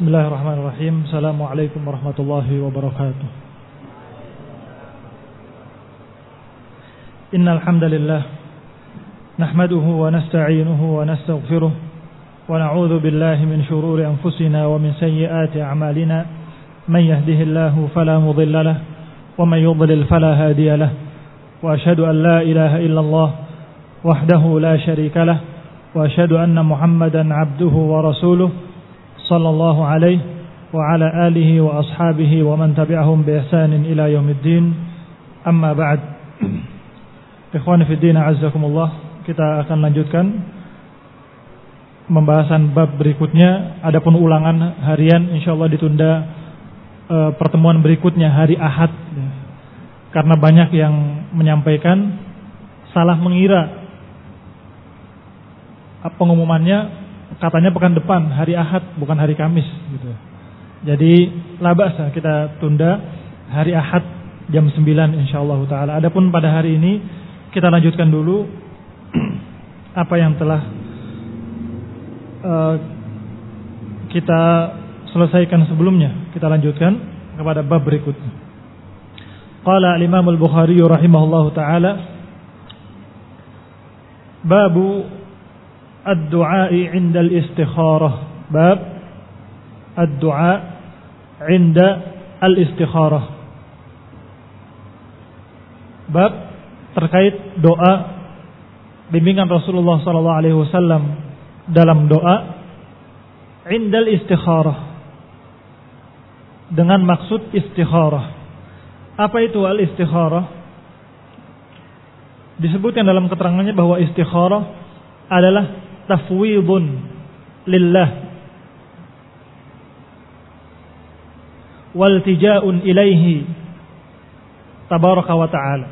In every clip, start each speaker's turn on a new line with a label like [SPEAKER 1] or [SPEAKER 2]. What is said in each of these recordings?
[SPEAKER 1] Bismillahirrahmanirrahim. Assalamualaikum warahmatullahi wabarakatuh. Innal hamdalillah nahmaduhu wa nasta'inuhu wa nastaghfiruh wa na'udzu billahi min shururi anfusina wa min sayyiati a'malina. Man yahdihillahu fala mudilla lahu wa man yudlil fala hadiya lahu. Wa asyhadu an la ilaha illallah wahdahu la syarika lahu wa asyhadu anna Muhammadan 'abduhu wa rasuluh sallallahu alaihi wa ala alihi wa ashabihi wa man tabi'ahum bi ihsanin ila yaumiddin. Amma ba'd. Ikhwani fi din, a'azzakumullah. Kita akan lanjutkan pembahasan bab berikutnya. Adapun ulangan harian insyaallah ditunda pertemuan berikutnya hari Ahad. Karena banyak yang menyampaikan salah mengira pengumumannya katanya pekan depan hari Ahad bukan hari Kamis gitu. Jadi la ba'sa kita tunda hari Ahad jam 9 insyaallah taala. Adapun pada hari ini kita lanjutkan dulu apa yang telah kita selesaikan sebelumnya. Kita lanjutkan kepada bab berikutnya. Qala al-Imam al-Bukhari rahimahullahu taala babu ad-du'a'i 'inda al-istikharah. Bab ad-du'a 'inda al-istikharah. Bab terkait doa bimbingan Rasulullah sallallahu alaihi wasallam dalam doa 'inda al-istikharah dengan maksud istikharah. Apa itu al-istikharah? Disebutkan dalam keterangannya bahwa istikharah adalah tafwidun lillah waltija'un ilaihi tabaraka wa ta'ala.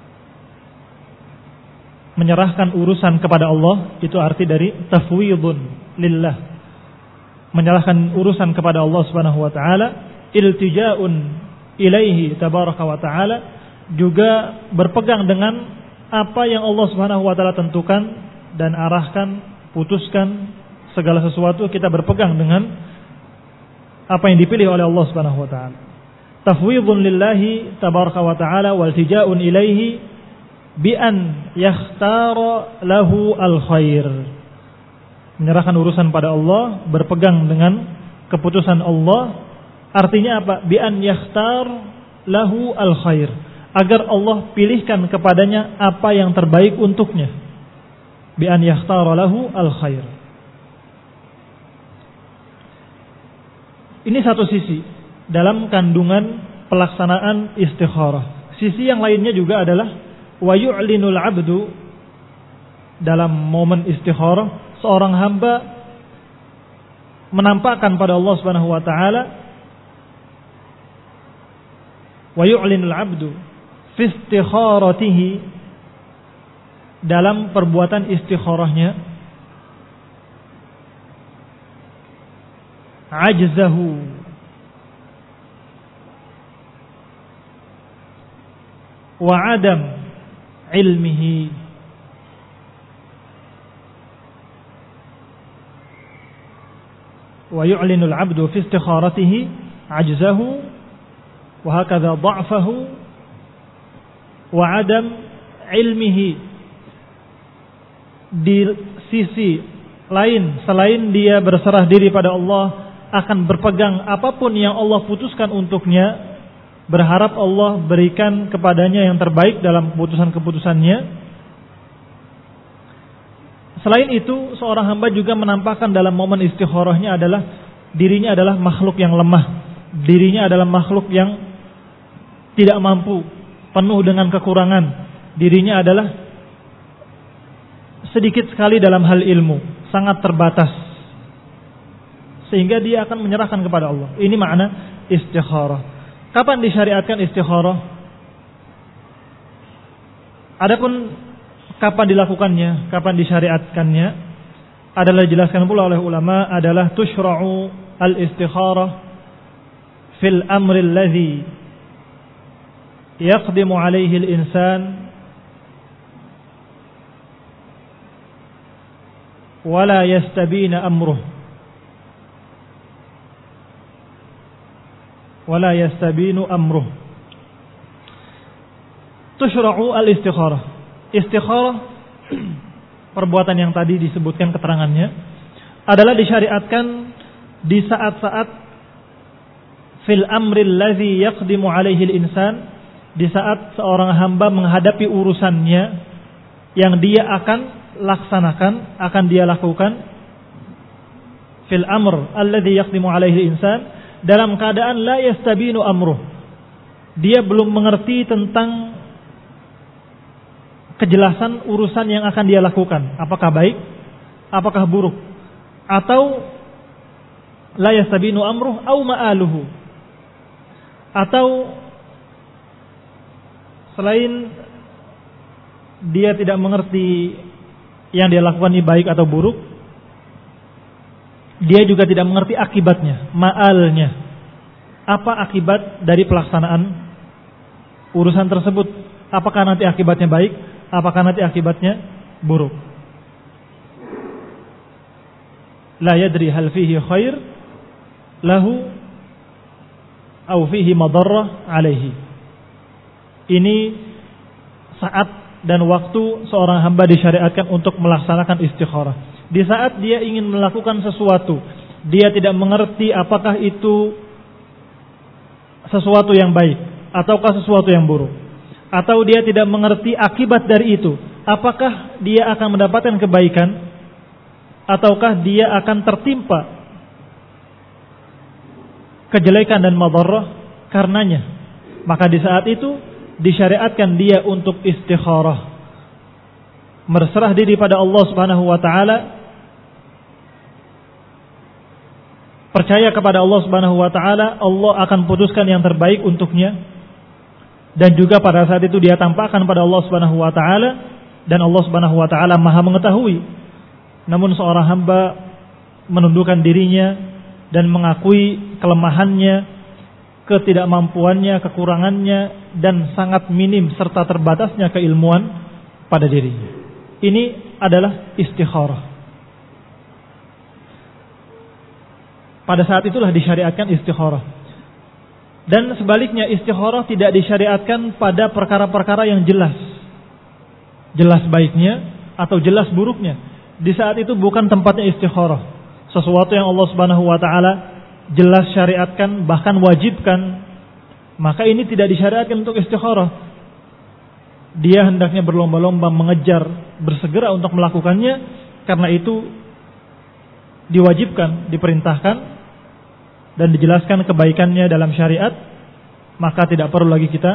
[SPEAKER 1] Menyerahkan urusan kepada Allah, itu arti dari tafwidun lillah. Menyerahkan urusan kepada Allah Subhanahu wa ta'ala. Iltija'un ilaihi tabaraka wa ta'ala, juga berpegang dengan apa yang Allah Subhanahu wa ta'ala tentukan dan arahkan, putuskan segala sesuatu, kita berpegang dengan apa yang dipilih oleh Allah Subhanahu wa taala. Tafwidun lillahi tabaraka wa taala wal tija'un ilaihi bi an yakhtara lahu al khair. Menyerahkan urusan pada Allah, berpegang dengan keputusan Allah. Artinya apa? Bi an yakhtar lahu al khair. Agar Allah pilihkan kepadanya apa yang terbaik untuknya. Bi an yakhtara lahu al-khair. Ini satu sisi dalam kandungan pelaksanaan istikharah. Sisi yang lainnya juga adalah wa yu'linul 'abdu, dalam momen istikharah seorang hamba menampakkan pada Allah Subhanahu wa taala, wa yu'linul 'abdu fi istikharatihi, dalam perbuatan istikharahnya, ajzahu wa adam ilmihi, wa yu'linu al-'abdu fi istikharatihi ajzahu wa hakadha dha'fahu wa adam ilmihi. Di sisi lain, selain dia berserah diri pada Allah, akan berpegang apapun yang Allah putuskan untuknya, berharap Allah berikan kepadanya yang terbaik dalam keputusan-keputusannya. Selain itu, seorang hamba juga menampakkan dalam momen istikharahnya adalah dirinya adalah makhluk yang lemah, dirinya adalah makhluk yang tidak mampu, penuh dengan kekurangan, dirinya adalah sedikit sekali dalam hal ilmu, sangat terbatas, sehingga dia akan menyerahkan kepada Allah. Ini makna istikharah. Kapan disyariatkan istikharah? Adapun kapan dilakukannya, kapan disyariatkannya, adalah dijelaskan pula oleh ulama, adalah tushra'u al-istikharah fil amri alladhi yaqdimu alaihi al-insan wala yastabina amruh. wa la yastabinu amruh. Tushra'u al-istikharah. Istikharah, perbuatan yang tadi disebutkan keterangannya, adalah disyariatkan di saat-saat fil amril ladzi yaqdimu alaihi al-insan, di saat seorang hamba menghadapi urusannya yang dia akan laksanakan, akan dia lakukan. Fil amr alladzi yaqdimu alaihi al-insan, dalam keadaan la yastabinu amruh, dia belum mengerti tentang kejelasan urusan yang akan dia lakukan, apakah baik, apakah buruk, atau la yastabinu amruh au ma'aluhu, atau selain dia tidak mengerti yang dia lakukan ini baik atau buruk, dia juga tidak mengerti akibatnya, ma'alnya, apa akibat dari pelaksanaan urusan tersebut, apakah nanti akibatnya baik, apakah nanti akibatnya buruk. La yadri hal fihi khair lahu au fihi madarrah alaihi. Ini saat dan waktu seorang hamba disyariatkan untuk melaksanakan istikharah. Di saat dia ingin melakukan sesuatu, dia tidak mengerti apakah itu sesuatu yang baik ataukah sesuatu yang buruk, atau dia tidak mengerti akibat dari itu, apakah dia akan mendapatkan kebaikan ataukah dia akan tertimpa kejelekan dan madarrah karenanya. Maka di saat itu disyariatkan dia untuk istikharah, berserah diri pada Allah Subhanahu wa taala, percaya kepada Allah Subhanahu wa taala, Allah akan putuskan yang terbaik untuknya. Dan juga pada saat itu dia tampakkan pada Allah Subhanahu wa taala, dan Allah Subhanahu wa taala Maha mengetahui. Namun seorang hamba menundukkan dirinya dan mengakui kelemahannya, ketidakmampuannya, kekurangannya, dan sangat minim serta terbatasnya keilmuan pada dirinya. Ini adalah istikharah. Pada saat itulah disyariatkan istikharah. Dan sebaliknya, istikharah tidak disyariatkan pada perkara-perkara yang jelas baiknya atau jelas buruknya. Di saat itu bukan tempatnya istikharah. Sesuatu yang Allah Subhanahu wa taala jelas syariatkan, bahkan wajibkan, maka ini tidak disyariatkan untuk istikharah. Dia hendaknya berlomba-lomba mengejar, bersegera untuk melakukannya, karena itu diwajibkan, diperintahkan dan dijelaskan kebaikannya dalam syariat, maka tidak perlu lagi kita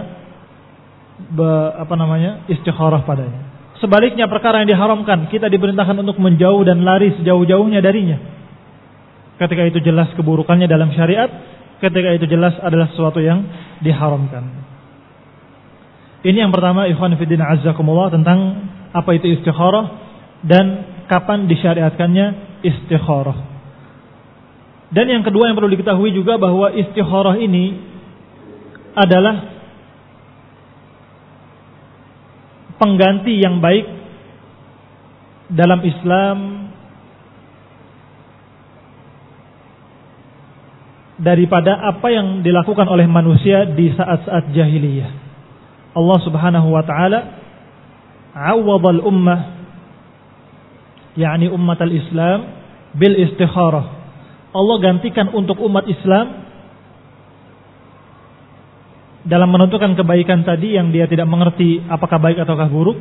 [SPEAKER 1] istikharah padanya. Sebaliknya, perkara yang diharamkan, kita diperintahkan untuk menjauh dan lari sejauh-jauhnya darinya. Ketika itu jelas keburukannya dalam syariat, ketika itu jelas adalah sesuatu yang diharamkan. Ini yang pertama, ikhwan fillah azzakumullah, tentang apa itu istikharah dan kapan disyariatkannya istikharah. Dan yang kedua yang perlu diketahui juga bahwa istikharah ini adalah pengganti yang baik dalam Islam daripada apa yang dilakukan oleh manusia di saat-saat jahiliyah. Allah Subhanahu wa taala awwadal ummah, yakni umat al-Islam, bil istikharah. Allah gantikan untuk umat Islam dalam menentukan kebaikan tadi yang dia tidak mengerti apakah baik ataukah buruk,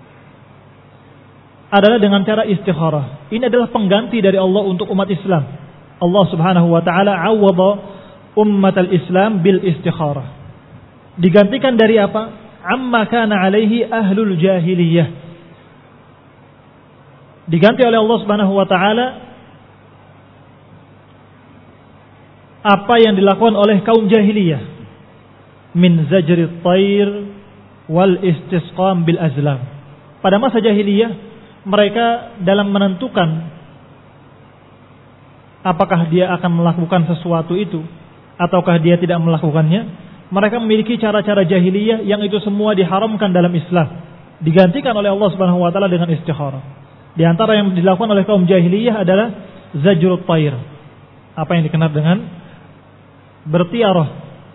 [SPEAKER 1] adalah dengan cara istikharah. Ini adalah pengganti dari Allah untuk umat Islam. Allah Subhanahu wa taala awwadha ummat al-Islam bil istikharah. Digantikan dari apa? Amma kana alaihi ahlul jahiliyah. Diganti oleh Allah Subhanahu wa taala apa yang dilakukan oleh kaum jahiliyah min zajrit thair wal istisqam bil azlam. Pada masa jahiliyah, mereka dalam menentukan apakah dia akan melakukan sesuatu itu ataukah dia tidak melakukannya, mereka memiliki cara-cara jahiliyah yang itu semua diharamkan dalam Islam, digantikan oleh Allah Subhanahu wa taala dengan istikharah. Di antara yang dilakukan oleh kaum jahiliyah adalah zajrut thair, apa yang dikenal dengan bertiarah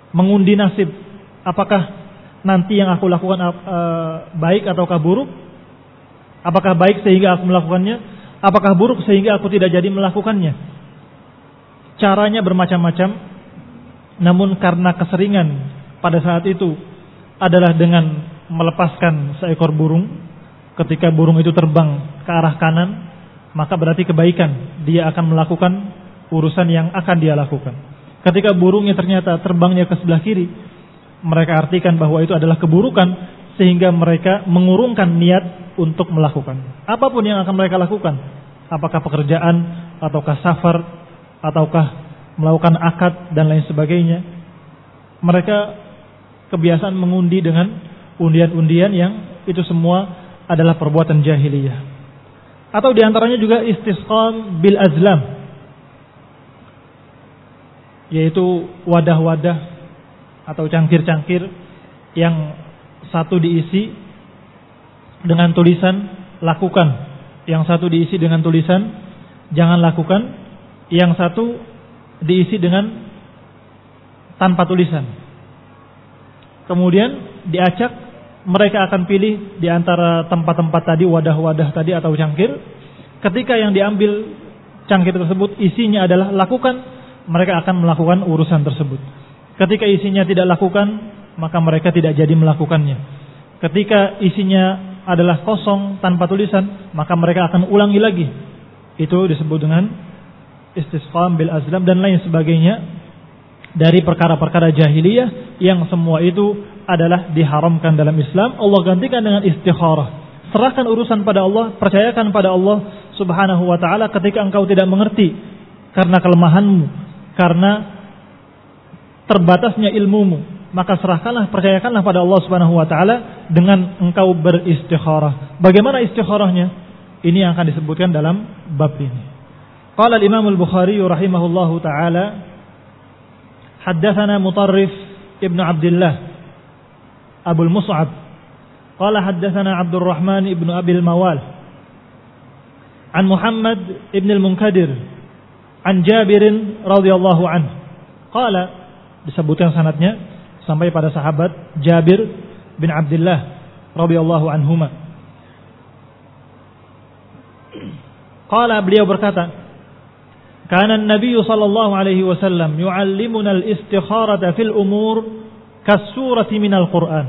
[SPEAKER 1] mengundi nasib. Apakah nanti yang aku lakukan baik ataukah buruk? Apakah baik sehingga aku melakukannya? Apakah buruk sehingga aku tidak jadi melakukannya? Caranya bermacam-macam, namun karena keseringan pada saat itu adalah dengan melepaskan seekor burung. Ketika burung itu terbang ke arah kanan, maka berarti kebaikan. Dia akan melakukan urusan yang akan dia lakukan. Ketika burungnya ternyata terbangnya ke sebelah kiri, mereka artikan bahwa itu adalah keburukan, sehingga mereka mengurungkan niat untuk melakukan apapun yang akan mereka lakukan. Apakah pekerjaan, ataukah safar, ataukah melakukan akad dan lain sebagainya. Mereka kebiasaan mengundi dengan undian-undian yang itu semua adalah perbuatan jahiliyah. Atau diantaranya juga istisqam bil azlam, yaitu wadah-wadah atau cangkir-cangkir yang satu diisi dengan tulisan lakukan, yang satu diisi dengan tulisan jangan lakukan, yang satu diisi dengan tanpa tulisan. Kemudian diacak, mereka akan pilih di antara tempat-tempat tadi, wadah-wadah tadi atau cangkir. Ketika yang diambil cangkir tersebut isinya adalah lakukan, mereka akan melakukan urusan tersebut. Ketika isinya tidak lakukan, maka mereka tidak jadi melakukannya. Ketika isinya adalah kosong tanpa tulisan, maka mereka akan ulangi lagi. Itu disebut dengan istisqam bil azlam dan lain sebagainya dari perkara-perkara jahiliyah yang semua itu adalah diharamkan dalam Islam. Allah gantikan dengan istikharah. Serahkan urusan pada Allah, percayakan pada Allah Subhanahu wa taala ketika engkau tidak mengerti karena kelemahanmu, karena terbatasnya ilmumu, maka serahkanlah, percayakanlah pada Allah Subhanahu wa taala dengan engkau beristikharah. Bagaimana istikharahnya? Ini yang akan disebutkan dalam bab ini. Qala al-Imam al-Bukhari rahimahullahu taala, haddatsana Mutarrif ibnu Abdullah Abul Mus'ab qala haddatsana Abdurrahman ibnu Abil Mawal an Muhammad ibn al-Munkadir an Jabir radhiyallahu anhu qala, disebutkan sanadnya sampai pada sahabat Jabir bin Abdullah radhiyallahu anhuma. Qala, beliau berkata, kana an-nabiy sallallahu alaihi wasallam yu'allimuna al-istikharata fil umur kas-surati minal Qur'an.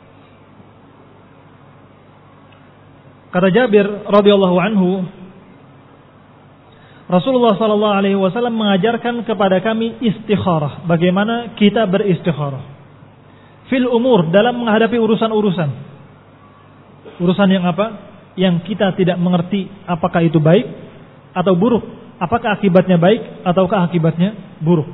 [SPEAKER 1] Kata Jabir radhiyallahu anhu, Rasulullah sallallahu alaihi wasallam mengajarkan kepada kami istikharah, bagaimana kita beristikharah fil umur, dalam menghadapi urusan-urusan. Urusan yang apa? Yang kita tidak mengerti apakah itu baik atau buruk, apakah akibatnya baik ataukah akibatnya buruk.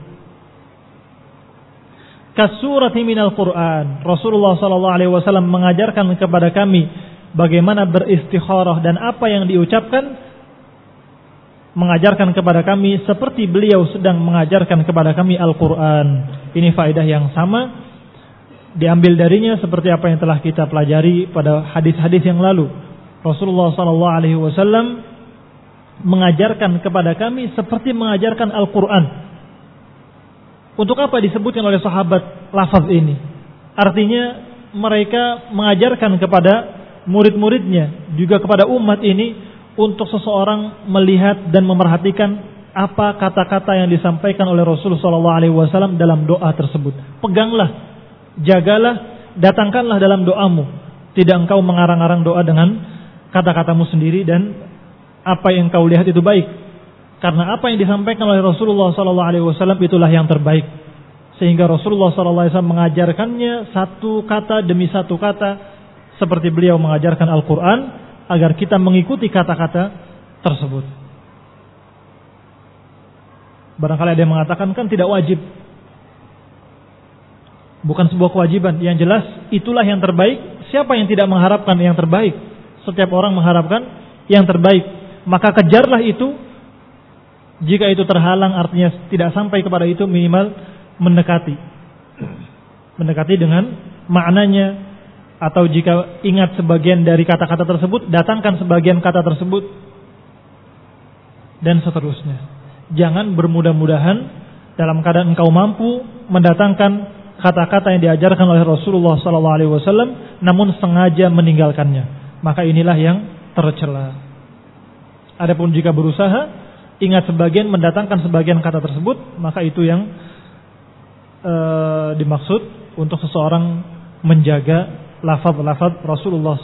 [SPEAKER 1] Kasurati minal Qur'an. Rasulullah sallallahu alaihi wasallam mengajarkan kepada kami bagaimana beristikharah dan apa yang diucapkan, mengajarkan kepada kami seperti beliau sedang mengajarkan kepada kami Al-Qur'an. Ini faedah yang sama diambil darinya seperti apa yang telah kita pelajari pada hadis-hadis yang lalu. Rasulullah sallallahu alaihi wasallam mengajarkan kepada kami seperti mengajarkan Al-Qur'an. Untuk apa disebutkan oleh sahabat lafaz ini? Artinya mereka mengajarkan kepada murid-muridnya, juga kepada umat ini, untuk seseorang melihat dan memerhatikan apa kata-kata yang disampaikan oleh Rasulullah SAW dalam doa tersebut. Peganglah, jagalah, datangkanlah dalam doamu. Tidak engkau mengarang-arang doa dengan kata-katamu sendiri dan apa yang engkau lihat itu baik. Karena apa yang disampaikan oleh Rasulullah SAW itulah yang terbaik. Sehingga Rasulullah SAW mengajarkannya satu kata demi satu kata, seperti beliau mengajarkan Al-Quran, agar kita mengikuti kata-kata tersebut. Barangkali ada yang mengatakan, kan tidak wajib. Bukan sebuah kewajiban. Yang jelas itulah yang terbaik. Siapa yang tidak mengharapkan yang terbaik? Setiap orang mengharapkan yang terbaik. Maka kejarlah itu. Jika itu terhalang, artinya tidak sampai kepada itu, minimal mendekati. Mendekati dengan maknanya. Atau jika ingat sebagian dari kata-kata tersebut, datangkan sebagian kata tersebut. Dan seterusnya. Jangan bermudah-mudahan dalam keadaan engkau mampu mendatangkan kata-kata yang diajarkan oleh Rasulullah SAW, namun sengaja meninggalkannya, maka inilah yang tercela. Adapun jika berusaha ingat sebagian, mendatangkan sebagian kata tersebut, maka itu yang dimaksud untuk seseorang menjaga lafaz-lafaz Rasulullah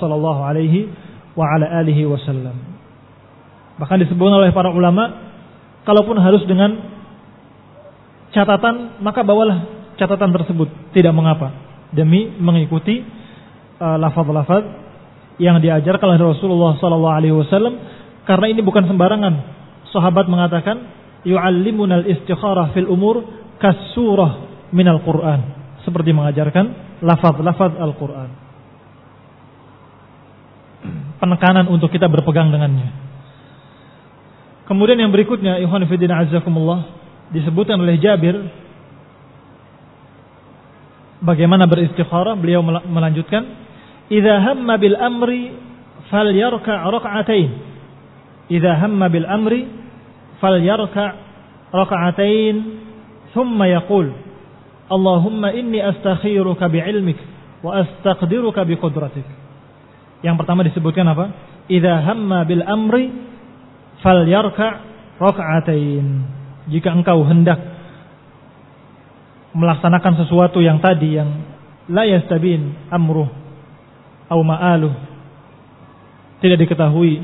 [SPEAKER 1] SAW. Bahkan disebutkan oleh para ulama, kalaupun harus dengan catatan, maka bawalah catatan tersebut, tidak mengapa, demi mengikuti lafaz-lafaz yang diajarkan oleh Rasulullah SAW. Karena ini bukan sembarangan. Sahabat mengatakan, yu'allimunal istikharah fil umur kasurah minal Qur'an, seperti mengajarkan lafaz-lafaz Al-Qur'an. Penekanan untuk kita berpegang dengannya. Kemudian yang berikutnya, ikhwan fillah azzakumullah, disebutkan oleh Jabir bagaimana beristikharah. Beliau melanjutkan, idza hamma bil amri falyarka' rak'atain. Idza hamma bil amri falyarka' rak'atain thumma yaqul Allahumma inni astakhiruka bi'ilmik wa astaqdiruka biqudratik. Yang pertama disebutkan apa? Idza hamma bil amri falyarka' rak'atain. Jika engkau hendak melaksanakan sesuatu yang tadi, yang la yastabin amruh atau ma'aluh, tidak diketahui,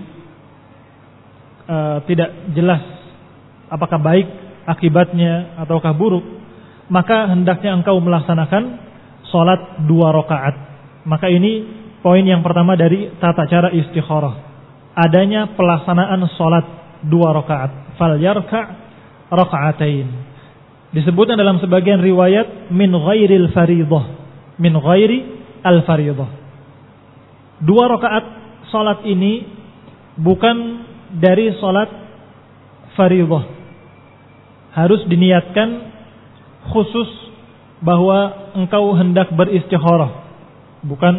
[SPEAKER 1] tidak jelas apakah baik akibatnya ataukah buruk, maka hendaknya engkau melaksanakan salat 2 rakaat. Maka ini poin yang pertama dari tata cara istikharah, adanya pelaksanaan salat 2 rakaat. Falyarka' raka'atain. Disebutkan dalam sebagian riwayat min ghairil fariidhah, min ghairi al fariidhah. 2 rakaat salat ini bukan dari salat fariidhah. Harus diniatkan khusus bahwa engkau hendak beristikharah, bukan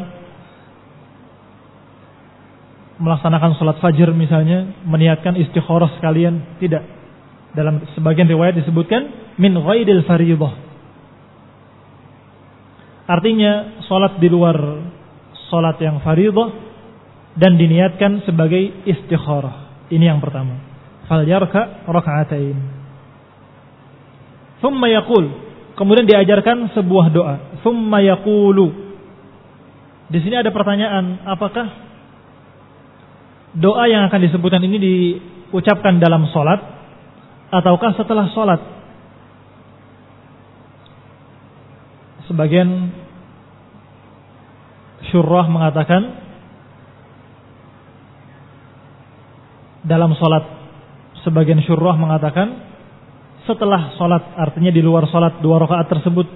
[SPEAKER 1] melaksanakan salat fajr misalnya, meniatkan istikharah sekalian, tidak. Dalam sebagian riwayat disebutkan min ghairil fariidhah. Artinya salat di luar salat yang fariidhah dan diniatkan sebagai istikharah. Ini yang pertama. Falyarka' raka'atain. Thumma yaqul. Kemudian diajarkan sebuah doa. Thumma yaqulu. Di sini ada pertanyaan, apakah doa yang akan disebutkan ini diucapkan dalam salat ataukah setelah salat? Sebagian syurrah mengatakan dalam salat. Sebagian syurrah mengatakan setelah salat, artinya di luar salat 2 rakaat tersebut.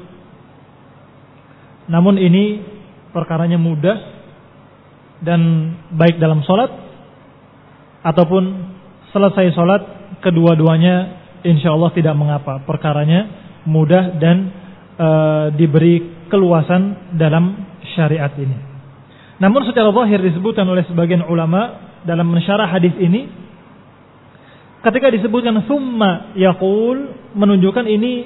[SPEAKER 1] Namun ini perkaranya mudah dan baik dalam salat ataupun selesai salat, kedua-duanya insyaallah tidak mengapa. Perkaranya mudah dan diberi keluasan dalam syariat ini. Namun secara zahir disebutkan oleh sebagian ulama dalam mensyarah hadis ini, ketika disebutkan thumma yaqul, menunjukkan ini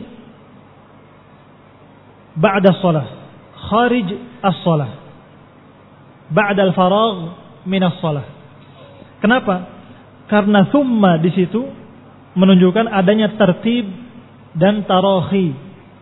[SPEAKER 1] ba'da shalah, kharij as-shalah, ba'da al-faragh min as-shalah. Kenapa? Karena thumma di situ menunjukkan adanya tertib dan tarahi.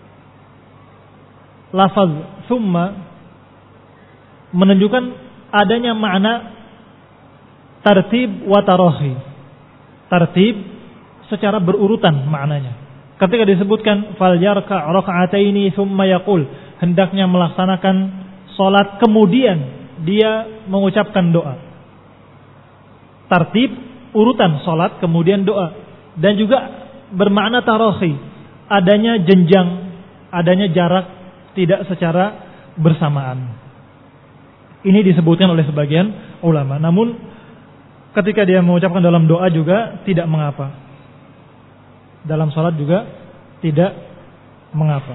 [SPEAKER 1] Lafaz thumma menunjukkan adanya makna tertib wa tarahi. Tertib secara berurutan maknanya. Ketika disebutkan falyarka' raka'ataini thumma yaqul, hendaknya melaksanakan salat kemudian dia mengucapkan doa. Tertib urutan salat kemudian doa, dan juga bermakna tarahi, adanya jenjang, adanya jarak, tidak secara bersamaan. Ini disebutkan oleh sebagian ulama. Namun ketika dia mengucapkan dalam doa juga tidak mengapa. Dalam salat juga tidak mengapa.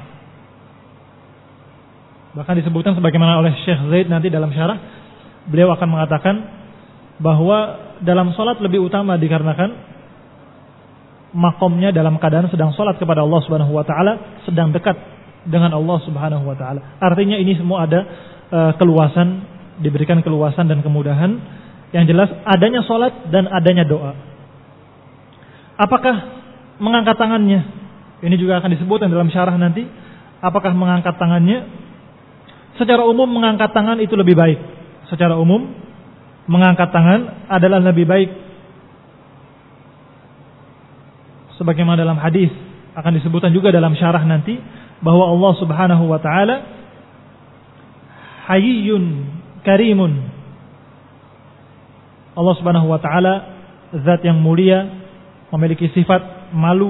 [SPEAKER 1] Bahkan disebutkan sebagaimana oleh Syekh Zaid nanti dalam syarah, beliau akan mengatakan bahwa dalam salat lebih utama dikarenakan makomnya dalam keadaan sedang salat kepada Allah Subhanahu wa taala, sedang dekat dengan Allah Subhanahu wa taala. Artinya ini semua ada keluasan, diberikan keluasan dan kemudahan. Yang jelas adanya salat dan adanya doa. Apakah mengangkat tangannya? Ini juga akan disebutkan dalam syarah nanti. Apakah mengangkat tangannya? Secara umum mengangkat tangan itu lebih baik. Secara umum mengangkat tangan adalah lebih baik. Sebagaimana dalam hadis akan disebutkan juga dalam syarah nanti bahwa Allah Subhanahu wa taala Hayyun Karimun. Allah Subhanahu wa taala zat yang mulia, memiliki sifat malu,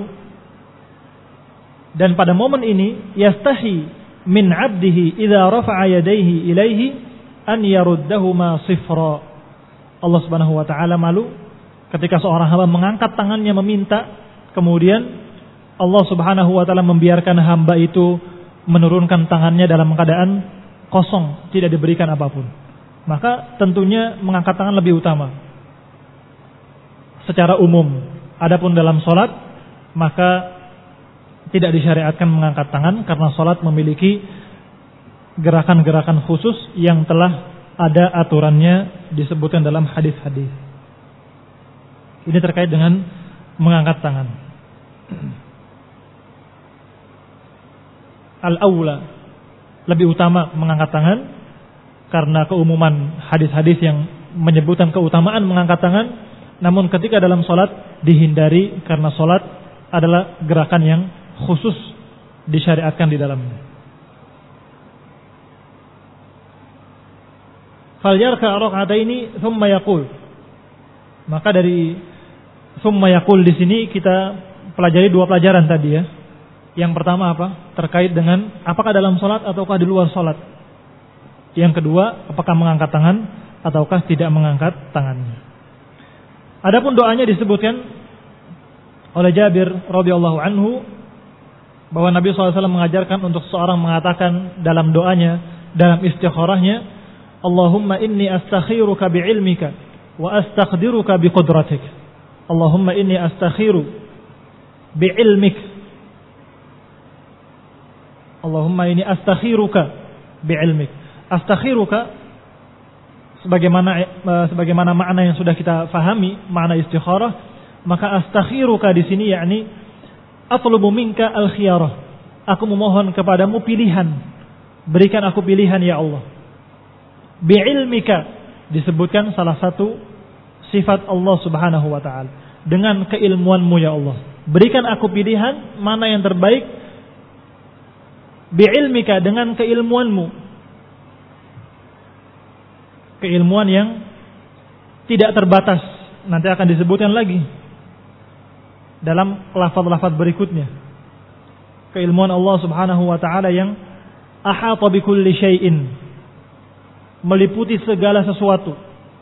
[SPEAKER 1] dan pada momen ini yastahi min 'abdihi idza rafa'a yadayhi ilaihi an yaruddahuma sifra. Allah Subhanahu wa taala malu ketika seorang hamba mengangkat tangannya meminta, kemudian Allah Subhanahu wa taala membiarkan hamba itu menurunkan tangannya dalam keadaan kosong, tidak diberikan apapun. Maka tentunya mengangkat tangan lebih utama secara umum. Adapun dalam salat maka tidak disyariatkan mengangkat tangan karena salat memiliki gerakan-gerakan khusus yang telah ada aturannya disebutkan dalam hadis-hadis. Ini terkait dengan mengangkat tangan. Al-aula, lebih utama mengangkat tangan karena keumuman hadis-hadis yang menyebutkan keutamaan mengangkat tangan. Namun ketika dalam salat dihindari karena salat adalah gerakan yang khusus disyariatkan di dalamnya. Falyarka rak'ataini thumma yaqul. Maka dari thumma yaqul di sini kita pelajari dua pelajaran tadi ya. Yang pertama apa? Terkait dengan apakah dalam salat ataukah di luar salat. Yang kedua, apakah mengangkat tangan ataukah tidak mengangkat tangannya. Adapun doanya disebutkan oleh Jabir radhiyallahu anhu bahwa Nabi SAW mengajarkan untuk seorang mengatakan dalam doanya, dalam istikharahnya, Allahumma inni astakhiruka bi'ilmika wa astaqdiruka biqudratik. Allahumma inni astakhiru bi'ilmik. Allahumma inni astakhiruka bi'ilmik. Astakhiruka sebagaimana makna yang sudah kita fahami, makna istikharah, maka astakhiruka di sini yakni atlubu minka al-khiyarah. Aku memohon kepadamu pilihan. Berikan aku pilihan ya Allah. Bi'ilmika disebutkan salah satu sifat Allah Subhanahu wa taala. Dengan keilmuanmu ya Allah. Berikan aku pilihan mana yang terbaik. Bi'ilmika dengan keilmuanmu. Keilmuan yang tidak terbatas. Nanti akan disebutkan lagi dalam lafaz-lafaz berikutnya. Keilmuan Allah Subhanahu wa taala yang ahata bikulli syai'in, meliputi segala sesuatu.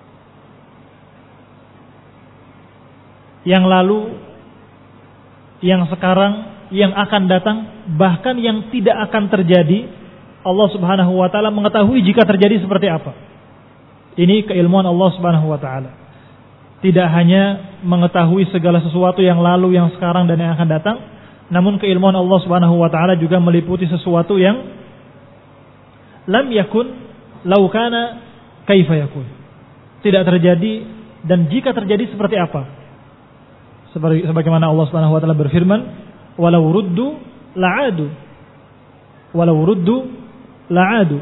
[SPEAKER 1] Yang lalu, yang sekarang, yang akan datang, bahkan yang tidak akan terjadi, Allah Subhanahu wa taala mengetahui jika terjadi seperti apa. Ini keilmuan Allah Subhanahu wa taala. Tidak hanya mengetahui segala sesuatu yang lalu, yang sekarang dan yang akan datang, namun keilmuan Allah Subhanahu wa taala juga meliputi sesuatu yang lam yakun law kana kaifa yakun. Tidak terjadi dan jika terjadi seperti apa. Sebagaimana Allah Subhanahu wa taala berfirman, "Walau ruddu la'adu." Walau ruddu la'adu.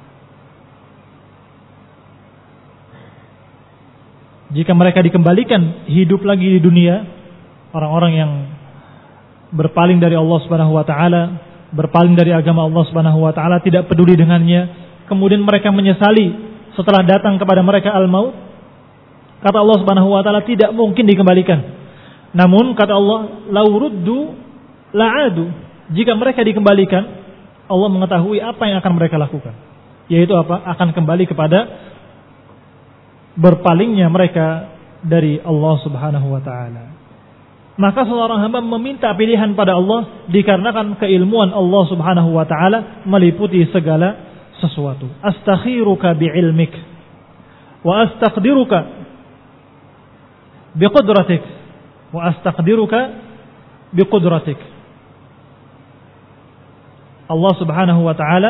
[SPEAKER 1] Jika mereka dikembalikan hidup lagi di dunia, orang-orang yang berpaling dari Allah Subhanahu wa taala, berpaling dari agama Allah Subhanahu wa taala, tidak peduli dengannya, kemudian mereka menyesali setelah datang kepada mereka al-maut, kata Allah Subhanahu wa taala tidak mungkin dikembalikan. Namun kata Allah, "Lau ruddu la'adu." Jika mereka dikembalikan, Allah mengetahui apa yang akan mereka lakukan. Yaitu apa? Akan kembali kepada berpalingnya mereka dari Allah Subhanahu wa taala. Maka seorang hamba meminta pilihan pada Allah dikarenakan keilmuan Allah Subhanahu wa taala meliputi segala sesuatu. Astakhiruka bi'ilmik wa astaqdiruka biqudratik wa astaqdiruka biqudratik. Allah Subhanahu wa taala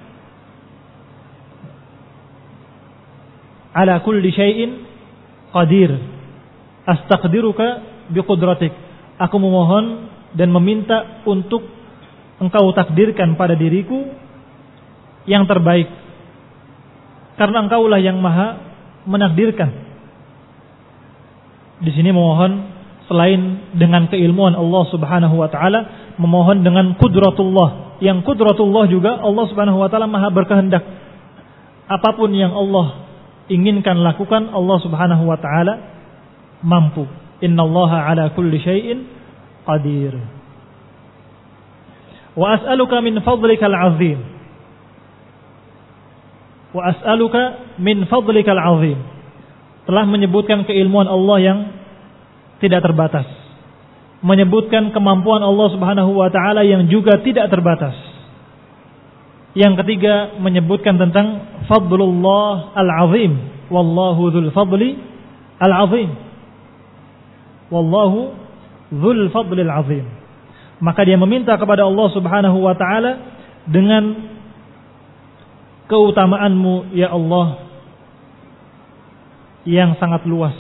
[SPEAKER 1] ala kulli syai'in qadir. Astaqdiruka biqudratik. Aku memohon dan meminta untuk engkau takdirkan pada diriku yang terbaik. Karena engkaulah yang maha menakdirkan. Di sini memohon selain dengan keilmuan Allah Subhanahu wa taala, memohon dengan qudratullah. Yang qudratullah juga Allah Subhanahu wa taala maha berkehendak. Apapun yang Allah inginkan lakukan, Allah Subhanahu wa taala mampu. Innallaha ala kulli syai'in qadir. Wa as'aluka min fadlikal 'azim. Wa as'aluka min fadlikal 'azim. Telah menyebutkan keilmuan Allah yang tidak terbatas. Menyebutkan kemampuan Allah Subhanahu wa taala yang juga tidak terbatas. Yang ketiga menyebutkan tentang fadlullah al-'azim. Wallahu dzul fadli al-'azim. Wallahu dzul fadlil 'azim. Maka dia meminta kepada Allah Subhanahu wa taala dengan keutamaanmu ya Allah yang sangat luas.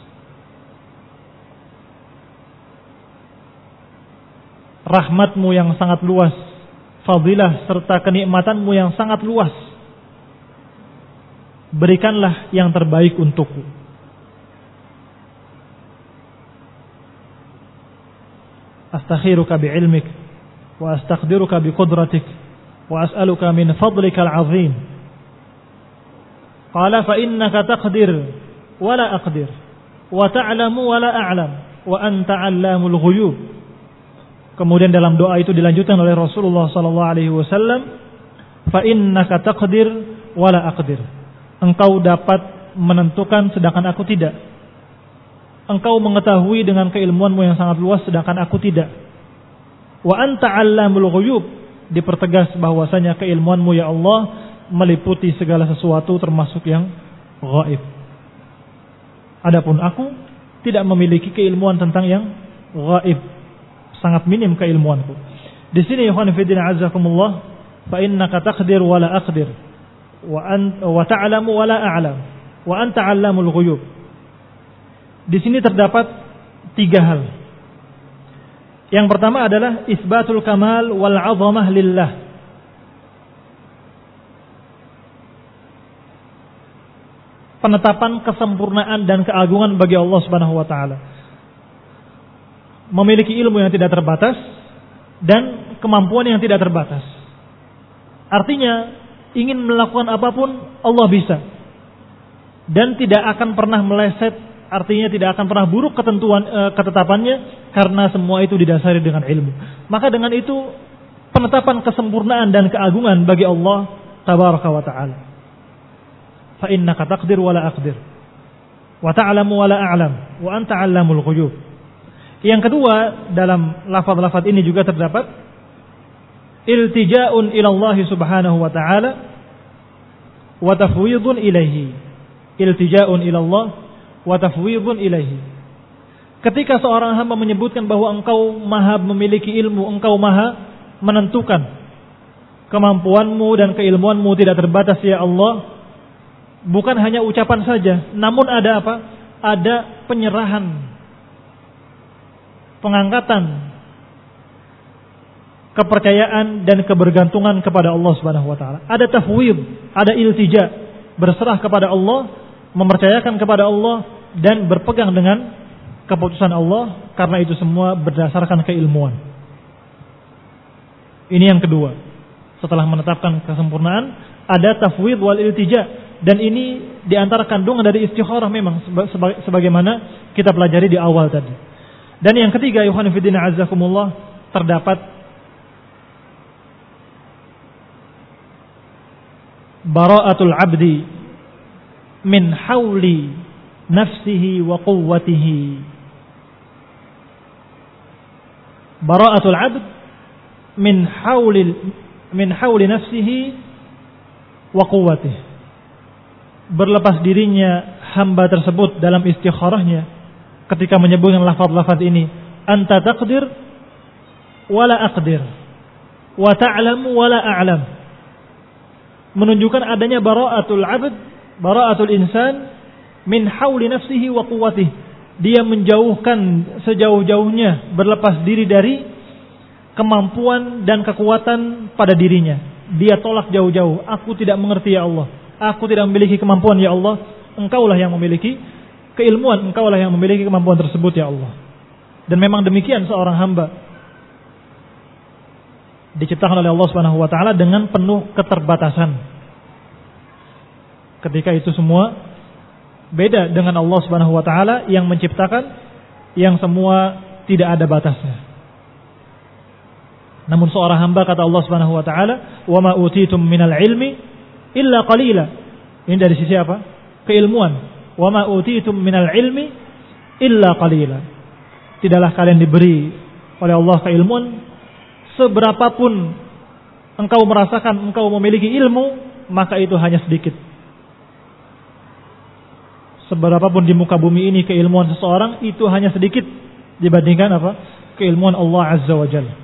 [SPEAKER 1] Rahmatmu yang sangat luas, fadilah serta kenikmatanmu yang sangat luas. Berikanlah yang terbaik untukku. Astakhiruka bi'ilmik wa astaqdiruka biqudratik wa as'aluka min fadlikal 'azim. Qala fa innaka taqdir wa la aqdir wa ta'lamu wa la a'lam wa anta 'allamul ghuyub. Kemudian dalam doa itu dilanjutkan oleh Rasulullah sallallahu alaihi wasallam, fa innaka taqdir wa la aqdir. Engkau dapat menentukan sedangkan aku tidak. Engkau mengetahui dengan keilmuanmu yang sangat luas sedangkan aku tidak. Wa anta 'allamul ghuyub. Dipertegas bahwasanya keilmuanmu ya Allah meliputi segala sesuatu termasuk yang gaib. Adapun aku tidak memiliki keilmuan tentang yang gaib. Sangat minim keilmuanku. Di sini ikhwan fillah azakumullah, fa innaka taqdir wa la aqdir wa ta'lamu wa la a'lam wa anta 'allamul ghuyub. Di sini terdapat 3 hal. Yang pertama adalah isbatul kamal wal 'azamah lillah. Penetapan kesempurnaan dan keagungan bagi Allah Subhanahu wa taala. Memiliki ilmu yang tidak terbatas dan kemampuan yang tidak terbatas. Artinya ingin melakukan apapun Allah bisa. Dan tidak akan pernah meleset, artinya tidak akan pernah buruk ketetapannya karena semua itu didasari dengan ilmu. Maka dengan itu penetapan kesempurnaan dan keagungan bagi Allah tabaraka wa taala. Fa innaka taqdir wa la aqdir wa ta'lamu wa la a'lam wa anta 'allamul ghuyub. Yang kedua, dalam lafaz-lafaz ini juga terdapat iltija'un ila Allah Subhanahu wa taala wa tafwidun ilaihi. Iltija'un ila Allah wa tafwidun ilaihi. Ketika seorang hamba menyebutkan bahwa engkau maha memiliki ilmu, engkau maha menentukan, kemampuanmu dan keilmuanmu tidak terbatas ya Allah, bukan hanya ucapan saja, namun ada apa? Ada penyerahan, pengangkatan, kepercayaan dan kebergantungan kepada Allah Subhanahu wa taala. Ada tafwid, ada iltija, berserah kepada Allah, mempercayakan kepada Allah dan berpegang dengan keputusan Allah, karena itu semua berdasarkan keilmuan. Ini yang kedua. Setelah menetapkan kesempurnaan, ada tafwid wal iltija, dan ini diantara kandungan dari istikharah memang sebagaimana kita pelajari di awal tadi. Dan yang ketiga, ikhwan fillah azakumullah, terdapat bara'atul abdi min hauli nafsihi wa quwwatihi. Bara'atul abd min hauli nafsihi wa quwwatihi. Berlepas dirinya hamba tersebut dalam istikharahnya ketika menyebutkan lafaz-lafaz ini, anta taqdir wala aqdir wa ta'lamu wa la a'lam. Menunjukkan adanya bara'atul 'abd, bara'atul insan min hauli nafsihi wa quwwatihi. Dia menjauhkan sejauh-jauhnya, berlepas diri dari kemampuan dan kekuatan pada dirinya. Dia tolak jauh-jauh. Aku tidak mengerti ya Allah. Aku tidak memiliki kemampuan ya Allah. Engkaulah yang memiliki keilmuan. Engkaulah yang memiliki kemampuan tersebut ya Allah. Dan memang demikian seorang hamba diciptakan oleh Allah Subhanahu wa taala dengan penuh keterbatasan. Ketika itu semua beda dengan Allah Subhanahu wa taala yang menciptakan, yang semua tidak ada batasnya. Namun seorang hamba, kata Allah Subhanahu wa taala, "Wa ma utitum minal ilmi illa qalila." Ini dari sisi apa? Keilmuan. "Wa ma utitum minal ilmi illa qalila." Tidaklah kalian diberi oleh Allah keilmuan seberapapun engkau merasakan engkau memiliki ilmu, maka itu hanya sedikit. Seberapapun di muka bumi ini keilmuan seseorang, itu hanya sedikit dibandingkan apa? Keilmuan Allah Azza wa Jalla.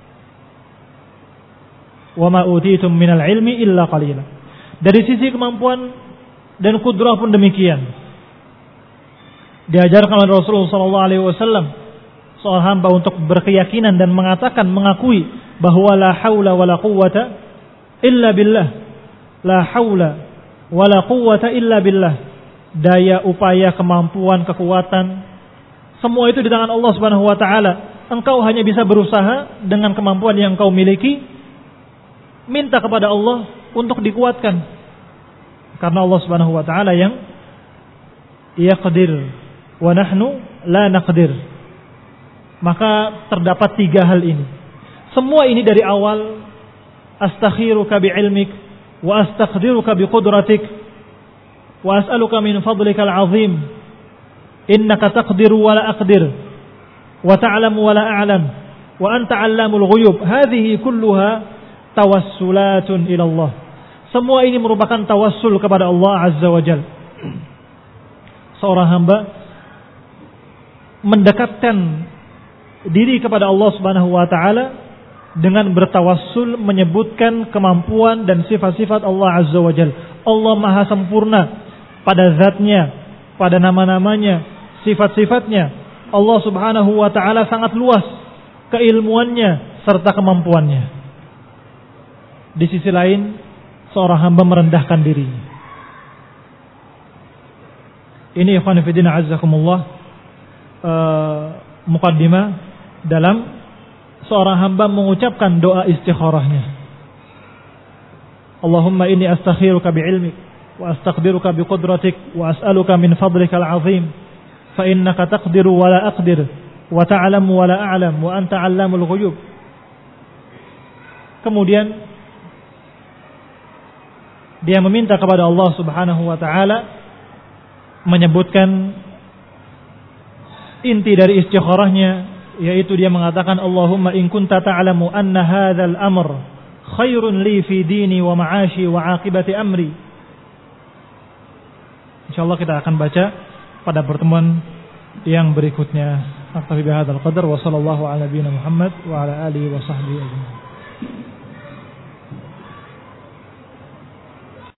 [SPEAKER 1] Wa ma utitum minal ilmi illa qalila. Dari sisi kemampuan dan kudrah pun demikian. Diajarkan oleh Rasulullah SAW seorang hamba untuk berkeyakinan dan mengatakan, mengakui bahwa la haula wala quwwata illa billah. La haula wala quwwata illa billah. Daya, upaya, kemampuan, kekuatan, semua itu di tangan Allah Subhanahu wa taala. Engkau hanya bisa berusaha dengan kemampuan yang engkau miliki, minta kepada Allah untuk dikuatkan. Karena Allah Subhanahu wa taala yang yaqdir wa nahnu la naqdir. Maka terdapat 3 hal ini. Semua ini dari awal, astakhiruka bi'ilmik wa astaqdiruka biqudratik wa as'aluka min fadlikal azim innaka taqdiru wa la aqdir wa ta'lamu wa la a'lam wa anta 'allamul ghuyub. Hadhihi kulluha tawassulatun ila Allah. Semua ini merupakan tawassul kepada Allah Azza wa Jalla. Seorang hamba mendekatkan diri kepada Allah Subhanahu wa taala dengan bertawassul, menyebutkan kemampuan dan sifat-sifat Allah Azza wa Jalla. Allah Maha sempurna pada zatnya, pada nama-namanya, sifat-sifatnya. Allah Subhanahu wa taala sangat luas keilmuannya serta kemampuannya. Di sisi lain, seorang hamba merendahkan dirinya. Ini ikhwan fillah azzakumullah, muqaddimah dalam seorang hamba mengucapkan doa istikharahnya. Allahumma inni astakhiruka bi'ilmik wa astaqdiruka biqudratik wa as'aluka min fadlikal azim fa innaka taqdiru wa la aqdir wa ta'lamu wa la a'lam wa anta 'allamul ghuyub. Kemudian dia meminta kepada Allah Subhanahu wa taala, menyebutkan inti dari istikharahnya, yaitu dia mengatakan, Allahumma in kunta ta'lamu anna hadzal amr khairun li fi dini wa ma'ashi wa 'aqibati amri. Insyaallah kita akan baca pada pertemuan yang berikutnya. Aktafi bihadzal qadar wa sallallahu ala nabiyyina Muhammad wa ala alihi wa sahbihi ajma'in.